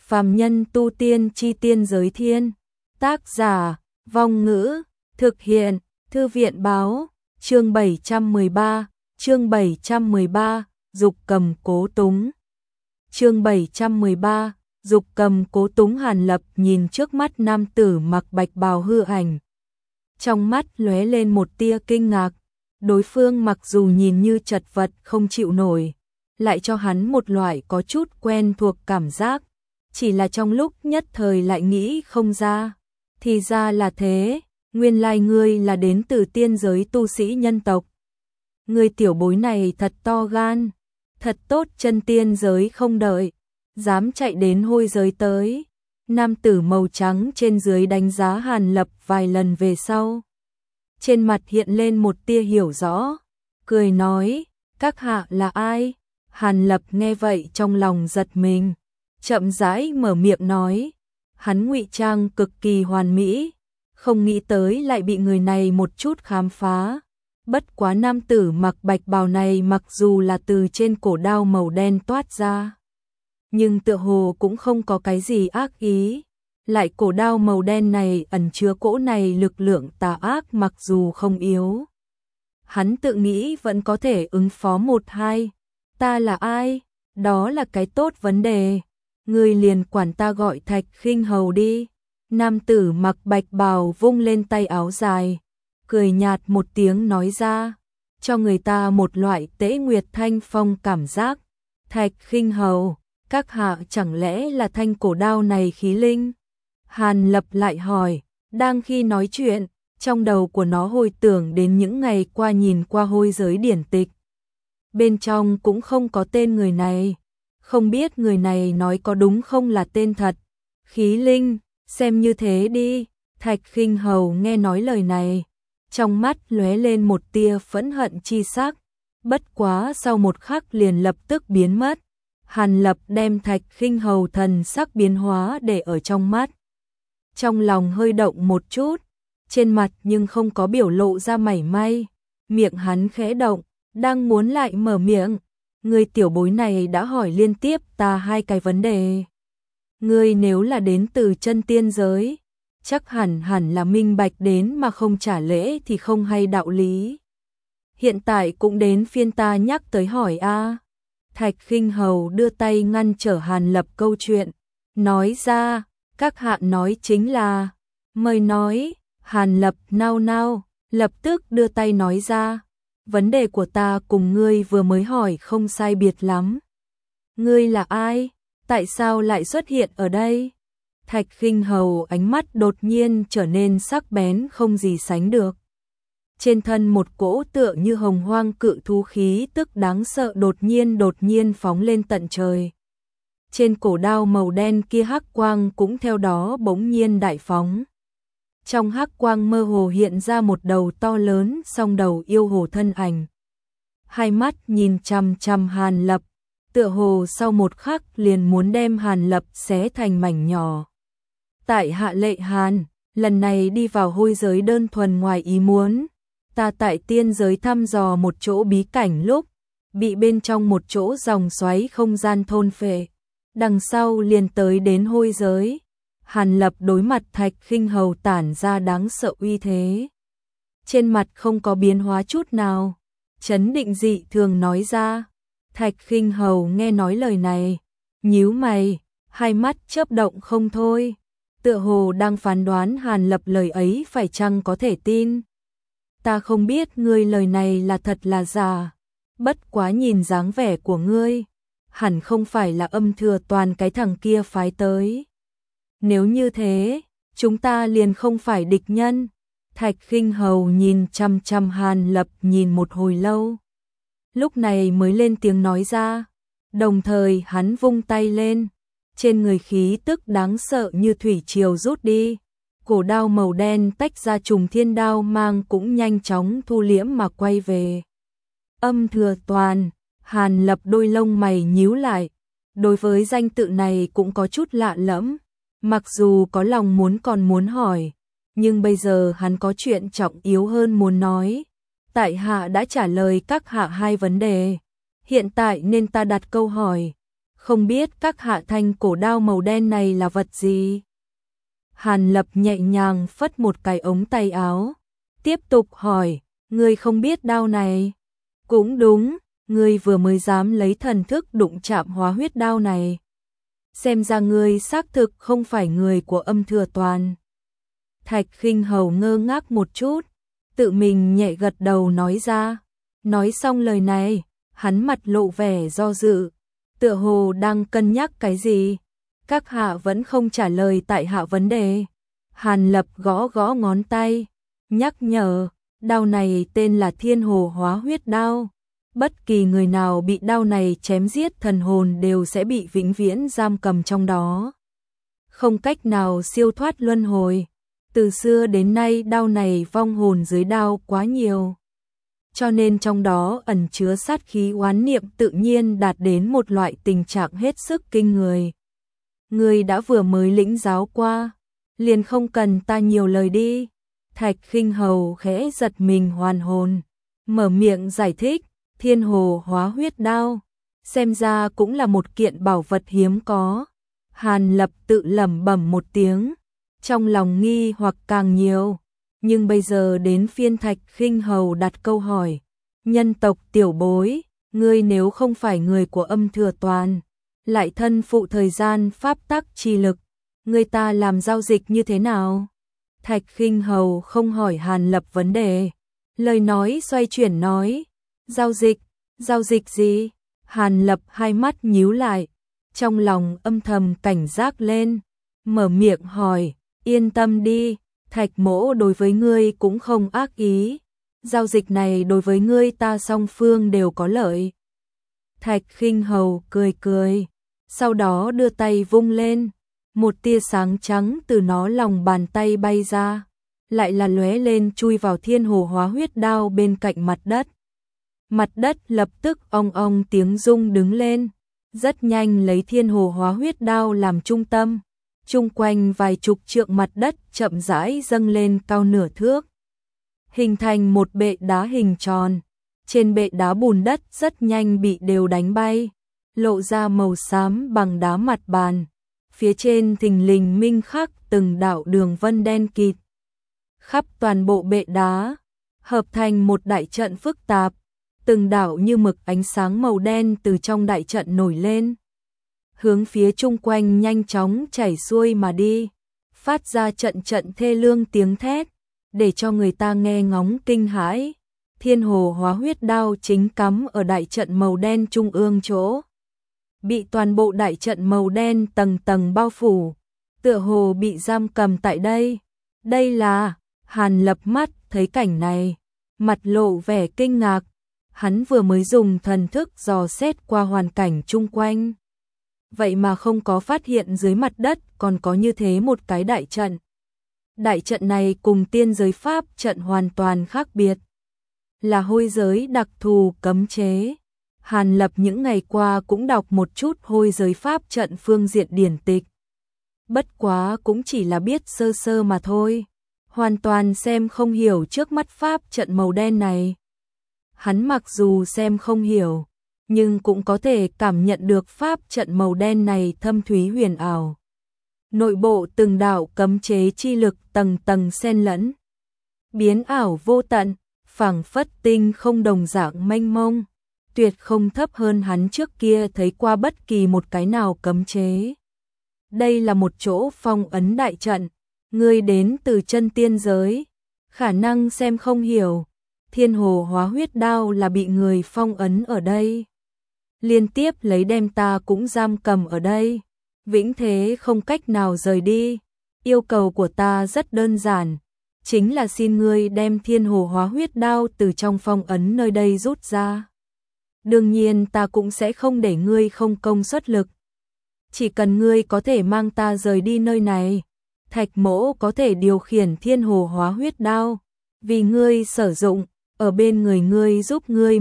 Phàm nhân tu tiên chi tiên giới thiên. Tác giả, Vong Ngữ, thực hiện, Thư viện báo, chương 713, Dục cầm cố túng. Chương 713, Dục cầm cố túng. Hàn Lập nhìn trước mắt nam tử mặc bạch bào hư ảnh. Trong mắt lóe lên một tia kinh ngạc, đối phương mặc dù nhìn như chật vật không chịu nổi, lại cho hắn một loại có chút quen thuộc cảm giác, chỉ là trong lúc nhất thời lại nghĩ không ra. Thì ra là thế, nguyên lai ngươi là đến từ tiên giới tu sĩ nhân tộc. Ngươi tiểu bối này thật to gan, thật tốt, chân tiên giới không đợi, dám chạy đến hôi giới tới. Nam tử màu trắng trên dưới đánh giá Hàn Lập vài lần về sau, trên mặt hiện lên một tia hiểu rõ, cười nói, các hạ là ai? Hàn Lập nghe vậy trong lòng giật mình, chậm rãi mở miệng nói, hắn ngụy trang cực kỳ hoàn mỹ, không nghĩ tới lại bị người này một chút khám phá. Bất quá nam tử mặc bạch bào này mặc dù là từ trên cổ đao màu đen toát ra, nhưng tựa hồ cũng không có cái gì ác ý. Lại cổ đao màu đen này ẩn chứa cỗ này lực lượng tà ác mặc dù không yếu, hắn tự nghĩ vẫn có thể ứng phó một hai. Ta là ai? Đó là cái tốt vấn đề. Ngươi liền quản ta gọi Thạch Khinh Hầu đi. Nam tử mặc bạch bào vung lên tay áo dài, cười nhạt một tiếng nói ra, cho người ta một loại Tế Nguyệt Thanh Phong cảm giác. Thạch Khinh Hầu, các hạ chẳng lẽ là thanh cổ đao này khí linh? Hàn Lập lại hỏi. Đang khi nói chuyện, trong đầu của nó hồi tưởng đến những ngày qua nhìn qua hôi giới điển tịch. Bên trong cũng không có tên người này, không biết người này nói có đúng không là tên thật. Khí linh, xem như thế đi. Thạch Khinh Hầu nghe nói lời này, trong mắt lóe lên một tia phẫn hận chi sắc, bất quá sau một khắc liền lập tức biến mất. Hàn Lập đem Thạch Khinh Hầu thần sắc biến hóa để ở trong mắt, trong lòng hơi động một chút, trên mặt nhưng không có biểu lộ ra mảy may. Miệng hắn khẽ động, đang muốn lại mở miệng, người tiểu bối này đã hỏi liên tiếp ta hai cái vấn đề. Ngươi nếu là đến từ chân tiên giới, chắc hẳn là minh bạch đến mà không trả lễ thì không hay đạo lý. Hiện tại cũng đến phiên ta nhắc tới hỏi a. Thạch Khinh Hầu đưa tay ngăn trở Hàn Lập câu chuyện, nói ra, các hạ nói chính là, mời nói. Hàn Lập nao nao, lập tức đưa tay nói ra, vấn đề của ta cùng ngươi vừa mới hỏi không sai biệt lắm. Ngươi là ai? Tại sao lại xuất hiện ở đây? Thạch Khinh Hầu ánh mắt đột nhiên trở nên sắc bén không gì sánh được. Trên thân một cỗ tựa như hồng hoang cự thú khí tức đáng sợ đột nhiên phóng lên tận trời. Trên cổ đao màu đen kia hắc quang cũng theo đó bỗng nhiên đại phóng. Trong hắc quang mơ hồ hiện ra một đầu to lớn song đầu yêu hồ thân ảnh. Hai mắt nhìn chằm chằm Hàn Lập, tựa hồ sau một khắc liền muốn đem Hàn Lập xé thành mảnh nhỏ. Tại hạ Lệ Hàn, lần này đi vào hôi giới đơn thuần ngoài ý muốn. Ta tại tiên giới thăm dò một chỗ bí cảnh lúc, bị bên trong một chỗ dòng xoáy không gian thôn phệ. Đằng sau liền tới đến hôi giới. Hàn Lập đối mặt Thạch Khinh Hầu tản ra đáng sợ uy thế, trên mặt không có biến hóa chút nào, trấn định dị thường nói ra. Thạch Khinh Hầu nghe nói lời này, nhíu mày, hai mắt chớp động không thôi, tựa hồ đang phán đoán Hàn Lập lời ấy phải chăng có thể tin. Ta không biết ngươi lời này là thật là giả, bất quá nhìn dáng vẻ của ngươi, hẳn không phải là Âm Thừa Toàn cái thằng kia phái tới. Nếu như thế, chúng ta liền không phải địch nhân. Thạch Khinh Hầu nhìn chăm chăm Hàn Lập nhìn một hồi lâu, lúc này mới lên tiếng nói ra, đồng thời hắn vung tay lên, trên người khí tức đáng sợ như thủy triều rút đi, cổ đao màu đen tách ra trùng thiên đao mang cũng nhanh chóng thu liễm mà quay về. Âm Thừa Toàn. Hàn Lập đôi lông mày nhíu lại, đối với danh tự này cũng có chút lạ lẫm. Mặc dù có lòng còn muốn hỏi, nhưng bây giờ hắn có chuyện trọng yếu hơn muốn nói. Tại hạ đã trả lời các hạ hai vấn đề, hiện tại nên ta đặt câu hỏi. không biết các hạ thanh cổ đao màu đen này là vật gì? Hàn Lập nhẹ nhàng phất một cái ống tay áo, tiếp tục hỏi, ngươi không biết đao này? Cũng đúng, ngươi vừa mới dám lấy thần thức đụng chạm hóa huyết đao này. Xem ra ngươi xác thực không phải người của Âm Thừa Toàn. Thạch Khinh Hầu ngơ ngác một chút, tự mình nhẹ gật đầu nói ra. Nói xong lời này, hắn mặt lộ vẻ do dự, tựa hồ đang cân nhắc cái gì. Các hạ vẫn không trả lời tại hạ vấn đề. Hàn Lập gõ gõ ngón tay, nhắc nhở, đao này tên là Thiên Hồ Hóa Huyết Đao. Bất kỳ người nào bị đao này chém giết thần hồn đều sẽ bị vĩnh viễn giam cầm trong đó. Không cách nào siêu thoát luân hồi. Từ xưa đến nay đao này vong hồn dưới đao quá nhiều. Cho nên trong đó ẩn chứa sát khí oán niệm tự nhiên đạt đến một loại tình trạng hết sức kinh người. Ngươi đã vừa mới lĩnh giáo qua, liền không cần ta nhiều lời đi. Thạch Khinh Hầu khẽ giật mình hoàn hồn, mở miệng giải thích, Thiên Hồ Hóa Huyết Đao, xem ra cũng là một kiện bảo vật hiếm có. Hàn Lập tự lẩm bẩm một tiếng, trong lòng nghi hoặc càng nhiều, nhưng bây giờ đến phiên Thạch Khinh Hầu đặt câu hỏi, nhân tộc tiểu bối, ngươi nếu không phải người của Âm Thừa Toàn, lại thân phụ thời gian pháp tắc chi lực, người ta làm giao dịch như thế nào? Thạch Khinh Hầu không hỏi Hàn Lập vấn đề, lời nói xoay chuyển nói, giao dịch gì? Hàn Lập hai mắt nhíu lại, trong lòng âm thầm cảnh giác lên, mở miệng hỏi, yên tâm đi, Thạch mỗ đối với ngươi cũng không ác ý, giao dịch này đối với ngươi ta song phương đều có lợi. Thạch Khinh Hầu cười cười, sau đó đưa tay vung lên, một tia sáng trắng từ nó lòng bàn tay bay ra, lại là lóe lên chui vào Thiên Hồ Hóa Huyết Đao bên cạnh mặt đất. Mặt đất lập tức ong ong tiếng rung đứng lên, rất nhanh lấy Thiên Hồ Hóa Huyết Đao làm trung tâm, chung quanh vài chục trượng mặt đất chậm rãi dâng lên cao nửa thước, hình thành một bệ đá hình tròn. Trên bệ đá bùn đất rất nhanh bị đều đánh bay, lộ ra màu xám bằng đá mặt bàn. Phía trên thình lình minh khắc từng đạo đường vân đen kịt, khắp toàn bộ bệ đá, hợp thành một đại trận phức tạp, từng đạo như mực ánh sáng màu đen từ trong đại trận nổi lên, hướng phía chung quanh nhanh chóng chảy xuôi mà đi, phát ra trận trận thê lương tiếng thét, để cho người ta nghe ngóng kinh hãi. Thiên Hồ Hóa Huyết Đao chính cắm ở đại trận màu đen trung ương chỗ, bị toàn bộ đại trận màu đen tầng tầng bao phủ, tựa hồ bị giam cầm tại đây. Đây là, Hàn Lập mắt thấy cảnh này, mặt lộ vẻ kinh ngạc, hắn vừa mới dùng thần thức dò xét qua hoàn cảnh chung quanh, vậy mà không có phát hiện dưới mặt đất còn có như thế một cái đại trận. Đại trận này cùng tiên giới pháp trận hoàn toàn khác biệt, là hôi giới đặc thù cấm chế. Hàn Lập những ngày qua cũng đọc một chút hôi giới pháp trận phương diện điển tịch. Bất quá cũng chỉ là biết sơ sơ mà thôi, hoàn toàn xem không hiểu trước mắt pháp trận màu đen này. Hắn mặc dù xem không hiểu, nhưng cũng có thể cảm nhận được pháp trận màu đen này thâm thúy huyền ảo. Nội bộ từng đạo cấm chế chi lực tầng tầng xen lẫn, biến ảo vô tận, phảng phất tinh không đồng dạng mênh mông, tuyệt không thấp hơn hắn trước kia thấy qua bất kỳ một cái nào cấm chế. Đây là một chỗ phong ấn đại trận, ngươi đến từ chân tiên giới, khả năng xem không hiểu, Thiên Hồ Hóa Huyết Đao là bị người phong ấn ở đây. Liên tiếp lấy đem ta cũng giam cầm ở đây, vĩnh thế không cách nào rời đi. Yêu cầu của ta rất đơn giản, chính là xin ngươi đem Thiên Hồ Hóa Huyết Đao từ trong phong ấn nơi đây rút ra. Đương nhiên ta cũng sẽ không để ngươi không công xuất lực. Chỉ cần ngươi có thể mang ta rời đi nơi này, Thạch mỗ có thể điều khiển Thiên Hồ Hóa Huyết Đao, vì ngươi sử dụng, ở bên người ngươi giúp ngươi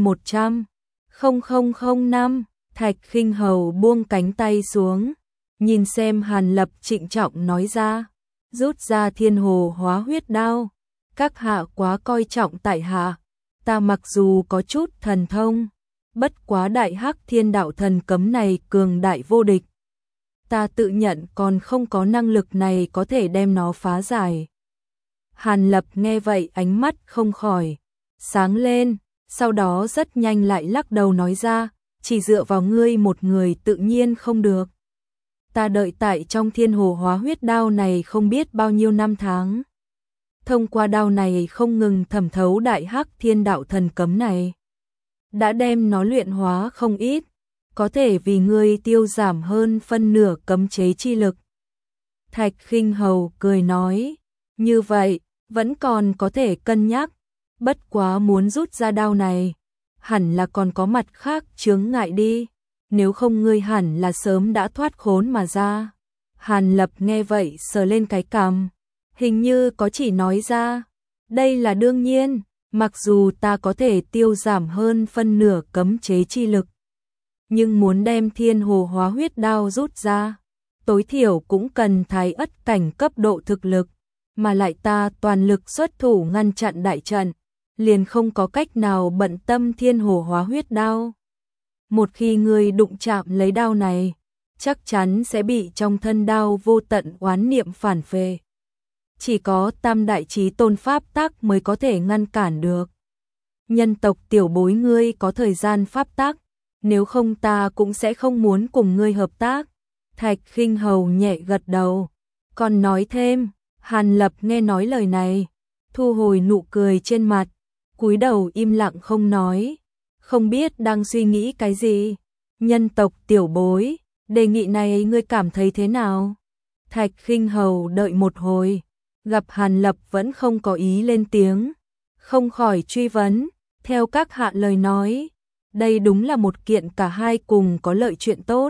100.000 Thạch Khinh Hầu buông cánh tay xuống, nhìn xem Hàn Lập trịnh trọng nói ra, rút ra Thiên Hồ Hóa Huyết Đao, các hạ quá coi trọng tại hạ, ta mặc dù có chút thần thông, bất quá đại hắc thiên đạo thần cấm này cường đại vô địch. Ta tự nhận còn không có năng lực này có thể đem nó phá giải. Hàn Lập nghe vậy ánh mắt không khỏi sáng lên, sau đó rất nhanh lại lắc đầu nói ra, chỉ dựa vào ngươi một người tự nhiên không được. Ta đợi tại trong thiên hồ hóa huyết đao này không biết bao nhiêu năm tháng. Thông qua đao này không ngừng thẩm thấu đại hắc thiên đạo thần cấm này. Đã đem nó luyện hóa không ít, có thể vì ngươi tiêu giảm hơn phân nửa cấm chế chi lực. Thạch Khinh Hầu cười nói, như vậy, vẫn còn có thể cân nhắc, bất quá muốn rút ra đao này, hẳn là còn có mặt khác chướng ngại đi, nếu không ngươi hẳn là sớm đã thoát khốn mà ra. Hàn Lập nghe vậy sờ lên cái cằm, hình như có chỉ nói ra, đây là đương nhiên, mặc dù ta có thể tiêu giảm hơn phân nửa cấm chế chi lực, nhưng muốn đem thiên hồ hóa huyết đao rút ra, tối thiểu cũng cần thái ất cảnh cấp độ thực lực, mà lại ta toàn lực xuất thủ ngăn chặn đại trận, liền không có cách nào bận tâm thiên hồ hóa huyết đao. Một khi ngươi đụng chạm lấy đao này, chắc chắn sẽ bị trong thân đao vô tận oán niệm phản phệ. Chỉ có tam đại chí tôn pháp tắc mới có thể ngăn cản được. Nhân tộc tiểu bối ngươi có thời gian pháp tắc, nếu không ta cũng sẽ không muốn cùng ngươi hợp tác. Thạch Khinh Hầu nhẹ gật đầu, còn nói thêm. Hàn Lập nghe nói lời này, thu hồi nụ cười trên mặt, cúi đầu im lặng không nói, không biết đang suy nghĩ cái gì. Nhân tộc tiểu bối, đề nghị này ngươi cảm thấy thế nào? Thạch Khinh Hầu đợi một hồi, gặp Hàn Lập vẫn không có ý lên tiếng, không khỏi truy vấn, theo các hạ lời nói, đây đúng là một kiện cả hai cùng có lợi chuyện tốt.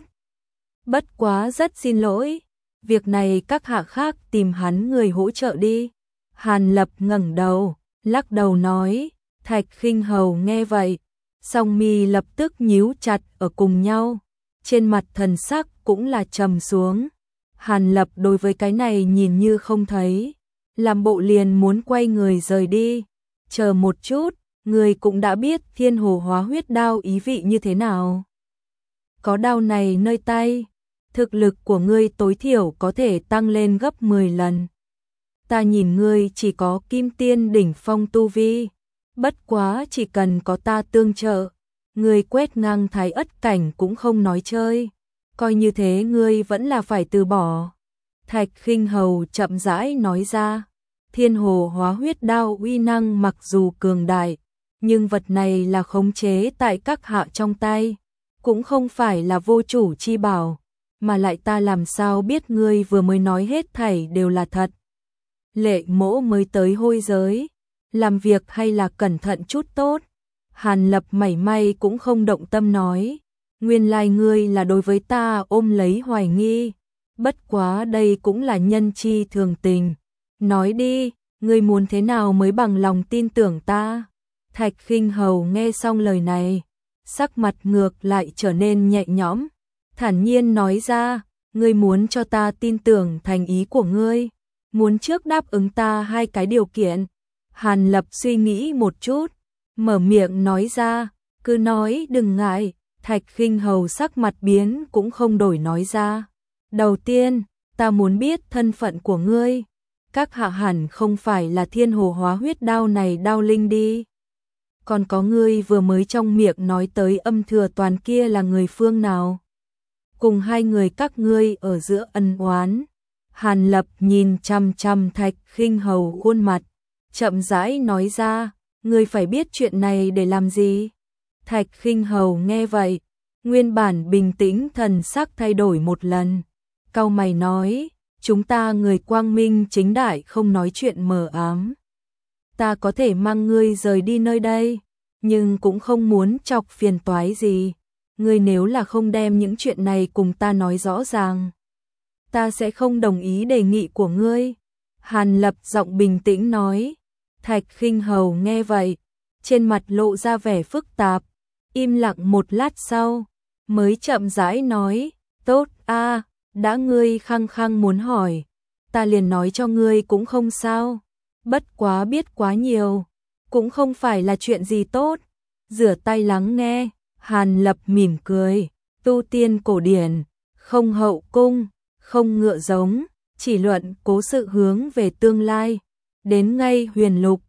Bất quá rất xin lỗi, việc này các hạ khác tìm hắn người hỗ trợ đi. Hàn Lập ngẩng đầu, lắc đầu nói. Thạch Khinh Hầu nghe vậy, song mi lập tức nhíu chặt ở cùng nhau, trên mặt thần sắc cũng là trầm xuống. Hàn Lập đối với cái này nhìn như không thấy, làm bộ liền muốn quay người rời đi. Chờ một chút, người cũng đã biết thiên hồ hóa huyết đao ý vị như thế nào. Có đao này nơi tay, thực lực của ngươi tối thiểu có thể tăng lên gấp 10 lần. Ta nhìn ngươi chỉ có kim tiên đỉnh phong tu vi, bất quá chỉ cần có ta tương trợ, ngươi quét ngang thái ất cảnh cũng không nói chơi, coi như thế ngươi vẫn là phải từ bỏ. Thạch Khinh Hầu chậm rãi nói ra, thiên hồ hóa huyết đao uy năng mặc dù cường đại, nhưng vật này là khống chế tại các hạ trong tay, cũng không phải là vô chủ chi bảo, mà lại ta làm sao biết ngươi vừa mới nói hết thảy đều là thật. Lệ Mỗ mới tới hôi giới, làm việc hay là cẩn thận chút tốt. Hàn Lập mảy may cũng không động tâm nói, nguyên lai ngươi là đối với ta ôm lấy hoài nghi, bất quá đây cũng là nhân chi thường tình. Nói đi, ngươi muốn thế nào mới bằng lòng tin tưởng ta? Thạch Khinh Hầu nghe xong lời này, sắc mặt ngược lại trở nên nhẹ nhõm, thản nhiên nói ra, ngươi muốn cho ta tin tưởng thành ý của ngươi, muốn trước đáp ứng ta hai cái điều kiện. Hàn Lập suy nghĩ một chút, mở miệng nói ra, cứ nói đừng ngại. Thạch Khinh Hầu sắc mặt biến cũng không đổi nói ra. Đầu tiên, ta muốn biết thân phận của ngươi. Các hạ hẳn không phải là thiên hồ hóa huyết đao này đao linh đi. Còn có ngươi vừa mới trong miệng nói tới Âm Thừa Toàn kia là người phương nào? Cùng hai người các ngươi ở giữa ân oán. Hàn Lập nhìn chằm chằm Thạch Khinh Hầu khuôn mặt, chậm rãi nói ra, ngươi phải biết chuyện này để làm gì? Thạch Khinh Hầu nghe vậy, nguyên bản bình tĩnh thần sắc thay đổi một lần, cau mày nói, chúng ta người quang minh chính đại không nói chuyện mờ ám. Ta có thể mang ngươi rời đi nơi đây, nhưng cũng không muốn chọc phiền toái gì. Ngươi nếu là không đem những chuyện này cùng ta nói rõ ràng, ta sẽ không đồng ý đề nghị của ngươi. Hàn Lập giọng bình tĩnh nói. Thạch Khinh Hầu nghe vậy, trên mặt lộ ra vẻ phức tạp, im lặng một lát sau, mới chậm rãi nói, tốt a, đã ngươi khăng khăng muốn hỏi, ta liền nói cho ngươi cũng không sao, bất quá biết quá nhiều, cũng không phải là chuyện gì tốt, rửa tay lắng nghe. Hàn Lập mỉm cười, tu tiên cổ điển, không hậu cung, không ngựa giống, chỉ luận cố sự hướng về tương lai. Đến ngay huyền lục,